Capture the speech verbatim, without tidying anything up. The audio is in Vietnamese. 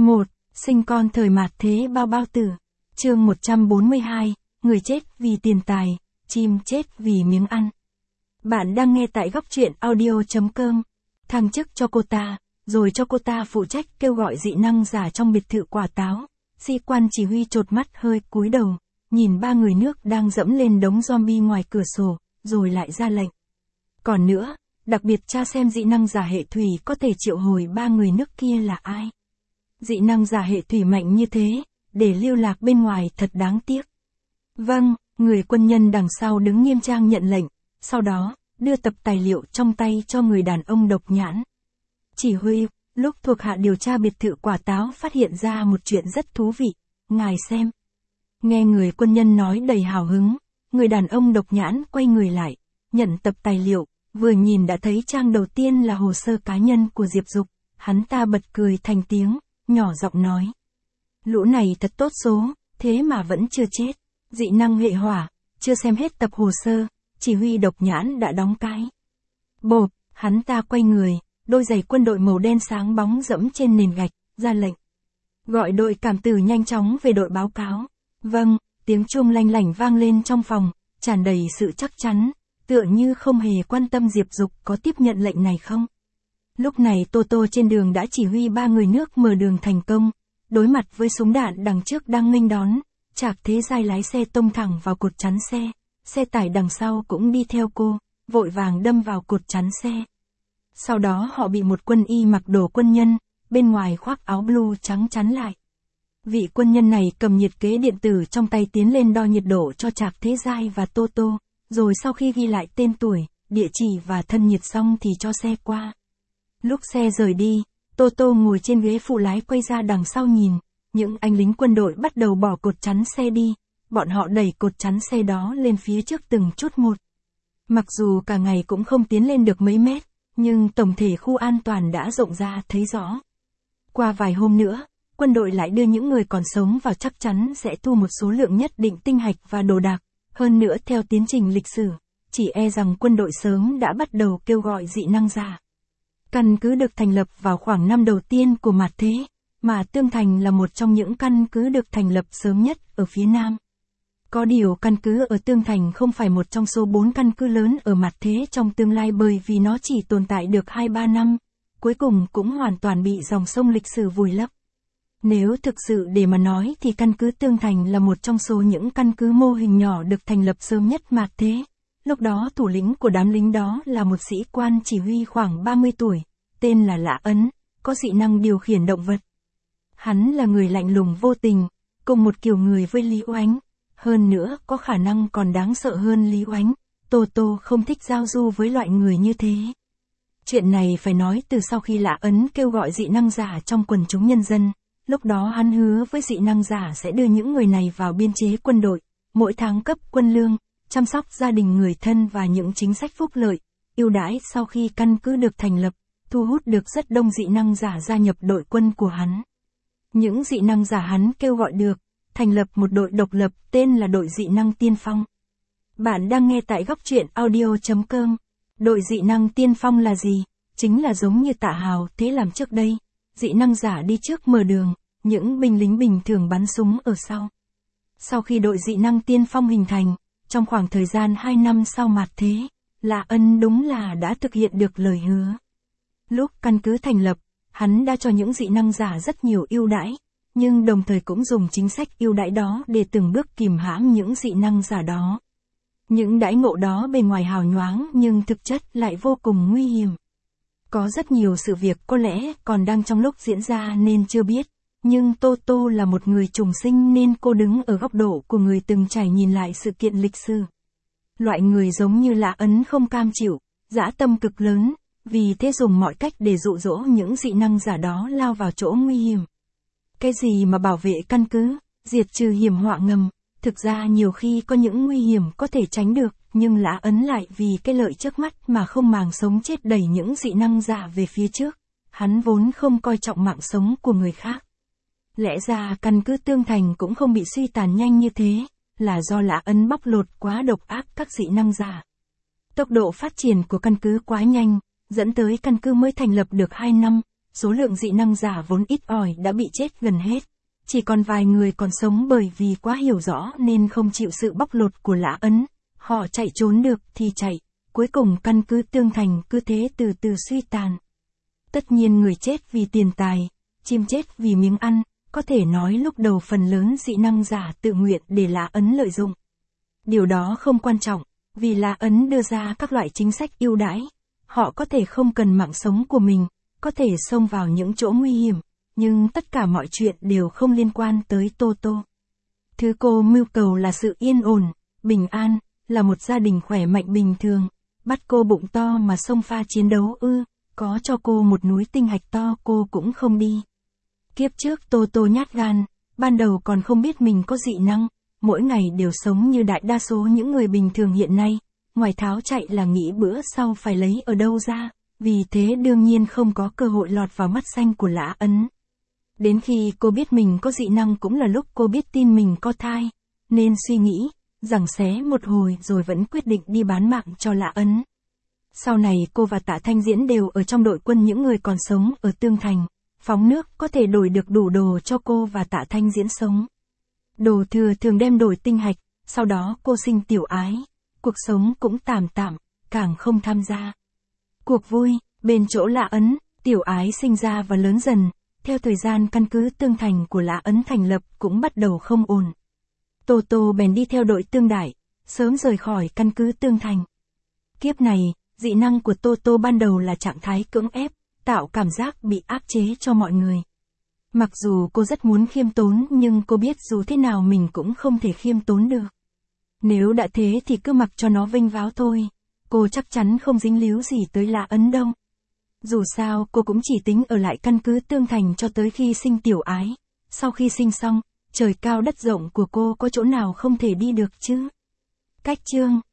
một. Sinh con thời mạt thế bao bao tử. Chương một trăm bốn mươi hai, người chết vì tiền tài, chim chết vì miếng ăn. Bạn đang nghe tại góc truyện audio.com. Thăng chức cho cô ta, rồi cho cô ta phụ trách kêu gọi dị năng giả trong biệt thự quả táo. Sĩ quan chỉ huy chột mắt hơi cúi đầu, nhìn ba người nước đang dẫm lên đống zombie ngoài cửa sổ, rồi lại ra lệnh. Còn nữa, đặc biệt tra xem dị năng giả hệ thủy có thể triệu hồi ba người nước kia là ai. Dị năng giả hệ thủy mạnh như thế, để lưu lạc bên ngoài thật đáng tiếc. Vâng, người quân nhân đằng sau đứng nghiêm trang nhận lệnh, sau đó, đưa tập tài liệu trong tay cho người đàn ông độc nhãn. Chỉ huy, lúc thuộc hạ điều tra biệt thự quả táo phát hiện ra một chuyện rất thú vị, ngài xem. Nghe người quân nhân nói đầy hào hứng, người đàn ông độc nhãn quay người lại, nhận tập tài liệu, vừa nhìn đã thấy trang đầu tiên là hồ sơ cá nhân của Diệp Dục, hắn ta bật cười thành tiếng, nhỏ giọng nói. Lũ này thật tốt số, thế mà vẫn chưa chết, dị năng hệ hỏa, chưa xem hết tập hồ sơ, chỉ huy độc nhãn đã đóng cái. Bộp, hắn ta quay người, đôi giày quân đội màu đen sáng bóng dẫm trên nền gạch, ra lệnh. Gọi đội cảm tử nhanh chóng về đội báo cáo. Vâng, tiếng chuông lanh lảnh vang lên trong phòng, tràn đầy sự chắc chắn, tựa như không hề quan tâm Diệp Dục có tiếp nhận lệnh này không. Lúc này Tô Tô trên đường đã chỉ huy ba người nước mở đường thành công, đối mặt với súng đạn đằng trước đang nghênh đón, Trạc Thế Giai lái xe tông thẳng vào cột chắn xe, xe tải đằng sau cũng đi theo cô, vội vàng đâm vào cột chắn xe. Sau đó họ bị một quân y mặc đồ quân nhân, bên ngoài khoác áo blue trắng chắn lại. Vị quân nhân này cầm nhiệt kế điện tử trong tay tiến lên đo nhiệt độ cho Trạc Thế Giai và Tô Tô, rồi sau khi ghi lại tên tuổi, địa chỉ và thân nhiệt xong thì cho xe qua. Lúc xe rời đi, Tô Tô ngồi trên ghế phụ lái quay ra đằng sau nhìn, những anh lính quân đội bắt đầu bỏ cột chắn xe đi, bọn họ đẩy cột chắn xe đó lên phía trước từng chút một. Mặc dù cả ngày cũng không tiến lên được mấy mét, nhưng tổng thể khu an toàn đã rộng ra thấy rõ. Qua vài hôm nữa, quân đội lại đưa những người còn sống vào, chắc chắn sẽ thu một số lượng nhất định tinh hạch và đồ đạc, hơn nữa theo tiến trình lịch sử, chỉ e rằng quân đội sớm đã bắt đầu kêu gọi dị năng giả. Căn cứ được thành lập vào khoảng năm đầu tiên của mạt thế, mà Tương Thành là một trong những căn cứ được thành lập sớm nhất ở phía Nam. Có điều căn cứ ở Tương Thành không phải một trong số bốn căn cứ lớn ở mạt thế trong tương lai, bởi vì nó chỉ tồn tại được hai ba năm, cuối cùng cũng hoàn toàn bị dòng sông lịch sử vùi lấp. Nếu thực sự để mà nói thì căn cứ Tương Thành là một trong số những căn cứ mô hình nhỏ được thành lập sớm nhất mạt thế. Lúc đó thủ lĩnh của đám lính đó là một sĩ quan chỉ huy khoảng ba mươi tuổi, tên là Lã Ấn, có dị năng điều khiển động vật. Hắn là người lạnh lùng vô tình, cùng một kiểu người với Lý Oánh, hơn nữa có khả năng còn đáng sợ hơn Lý Oánh. Tô Tô không thích giao du với loại người như thế. Chuyện này phải nói từ sau khi Lã Ấn kêu gọi dị năng giả trong quần chúng nhân dân, lúc đó hắn hứa với dị năng giả sẽ đưa những người này vào biên chế quân đội, mỗi tháng cấp quân lương, chăm sóc gia đình người thân và những chính sách phúc lợi, ưu đãi. Sau khi căn cứ được thành lập, thu hút được rất đông dị năng giả gia nhập đội quân của hắn. Những dị năng giả hắn kêu gọi được, thành lập một đội độc lập tên là đội dị năng tiên phong. Bạn đang nghe tại góc truyện audio.com. Đội dị năng tiên phong là gì? Chính là giống như Tạ Hào Thế làm trước đây, dị năng giả đi trước mở đường, những binh lính bình thường bắn súng ở sau. Sau khi đội dị năng tiên phong hình thành, trong khoảng thời gian hai năm sau mạt thế, Lã Ân đúng là đã thực hiện được lời hứa. Lúc căn cứ thành lập, hắn đã cho những dị năng giả rất nhiều ưu đãi, nhưng đồng thời cũng dùng chính sách ưu đãi đó để từng bước kìm hãm những dị năng giả đó. Những đãi ngộ đó bề ngoài hào nhoáng nhưng thực chất lại vô cùng nguy hiểm. Có rất nhiều sự việc có lẽ còn đang trong lúc diễn ra nên chưa biết, nhưng Tô Tô là một người trùng sinh nên cô đứng ở góc độ của người từng trải nhìn lại sự kiện lịch sử. Loại người giống như Lã Ấn không cam chịu, dã tâm cực lớn, vì thế dùng mọi cách để dụ dỗ những dị năng giả đó lao vào chỗ nguy hiểm. Cái gì mà bảo vệ căn cứ, diệt trừ hiểm họa ngầm, thực ra nhiều khi có những nguy hiểm có thể tránh được, nhưng Lã Ấn lại vì cái lợi trước mắt mà không màng sống chết đẩy những dị năng giả về phía trước. Hắn vốn không coi trọng mạng sống của người khác. Lẽ ra căn cứ Tương Thành cũng không bị suy tàn nhanh như thế, là do Lã Ấn bóc lột quá độc ác các dị năng giả. Tốc độ phát triển của căn cứ quá nhanh, dẫn tới căn cứ mới thành lập được hai năm, số lượng dị năng giả vốn ít ỏi đã bị chết gần hết. Chỉ còn vài người còn sống bởi vì quá hiểu rõ nên không chịu sự bóc lột của Lã Ấn. Họ chạy trốn được thì chạy, cuối cùng căn cứ Tương Thành cứ thế từ từ suy tàn. Tất nhiên người chết vì tiền tài, chim chết vì miếng ăn, có thể nói lúc đầu phần lớn dị năng giả tự nguyện để Lã Ấn lợi dụng. Điều đó không quan trọng, vì Lã Ấn đưa ra các loại chính sách ưu đãi. Họ có thể không cần mạng sống của mình, có thể xông vào những chỗ nguy hiểm, nhưng tất cả mọi chuyện đều không liên quan tới Tô Tô. Thứ cô mưu cầu là sự yên ổn, bình an, là một gia đình khỏe mạnh bình thường. Bắt cô bụng to mà xông pha chiến đấu ư, có cho cô một núi tinh hạch to cô cũng không đi. Kiếp trước Tô Tô nhát gan, ban đầu còn không biết mình có dị năng, mỗi ngày đều sống như đại đa số những người bình thường hiện nay, ngoài tháo chạy là nghĩ bữa sau phải lấy ở đâu ra, vì thế đương nhiên không có cơ hội lọt vào mắt xanh của Lã Ấn. Đến khi cô biết mình có dị năng cũng là lúc cô biết tin mình có thai, nên suy nghĩ, giằng xé một hồi rồi vẫn quyết định đi bán mạng cho Lã Ấn. Sau này cô và Tạ Thanh Diễn đều ở trong đội quân những người còn sống ở Tương Thành, phóng nước có thể đổi được đủ đồ cho cô và Tạ Thanh Diễn sống. Đồ thừa thường đem đổi tinh hạch, sau đó cô sinh Tiểu Ái, cuộc sống cũng tạm tạm, càng không tham gia cuộc vui, bên chỗ Lã Ấn. Tiểu Ái sinh ra và lớn dần, theo thời gian căn cứ Tương Thành của Lã Ấn thành lập cũng bắt đầu không ổn. Tô Tô bèn đi theo đội Tương Đại, sớm rời khỏi căn cứ Tương Thành. Kiếp này, dị năng của Tô Tô ban đầu là trạng thái cưỡng ép, tạo cảm giác bị áp chế cho mọi người. Mặc dù cô rất muốn khiêm tốn nhưng cô biết dù thế nào mình cũng không thể khiêm tốn được. Nếu đã thế thì cứ mặc cho nó vênh váo thôi, cô chắc chắn không dính líu gì tới Lã Ấn đâu. Dù sao cô cũng chỉ tính ở lại căn cứ Tương Thành cho tới khi sinh Tiểu Ái, sau khi sinh xong, trời cao đất rộng của cô có chỗ nào không thể đi được chứ. Cách chương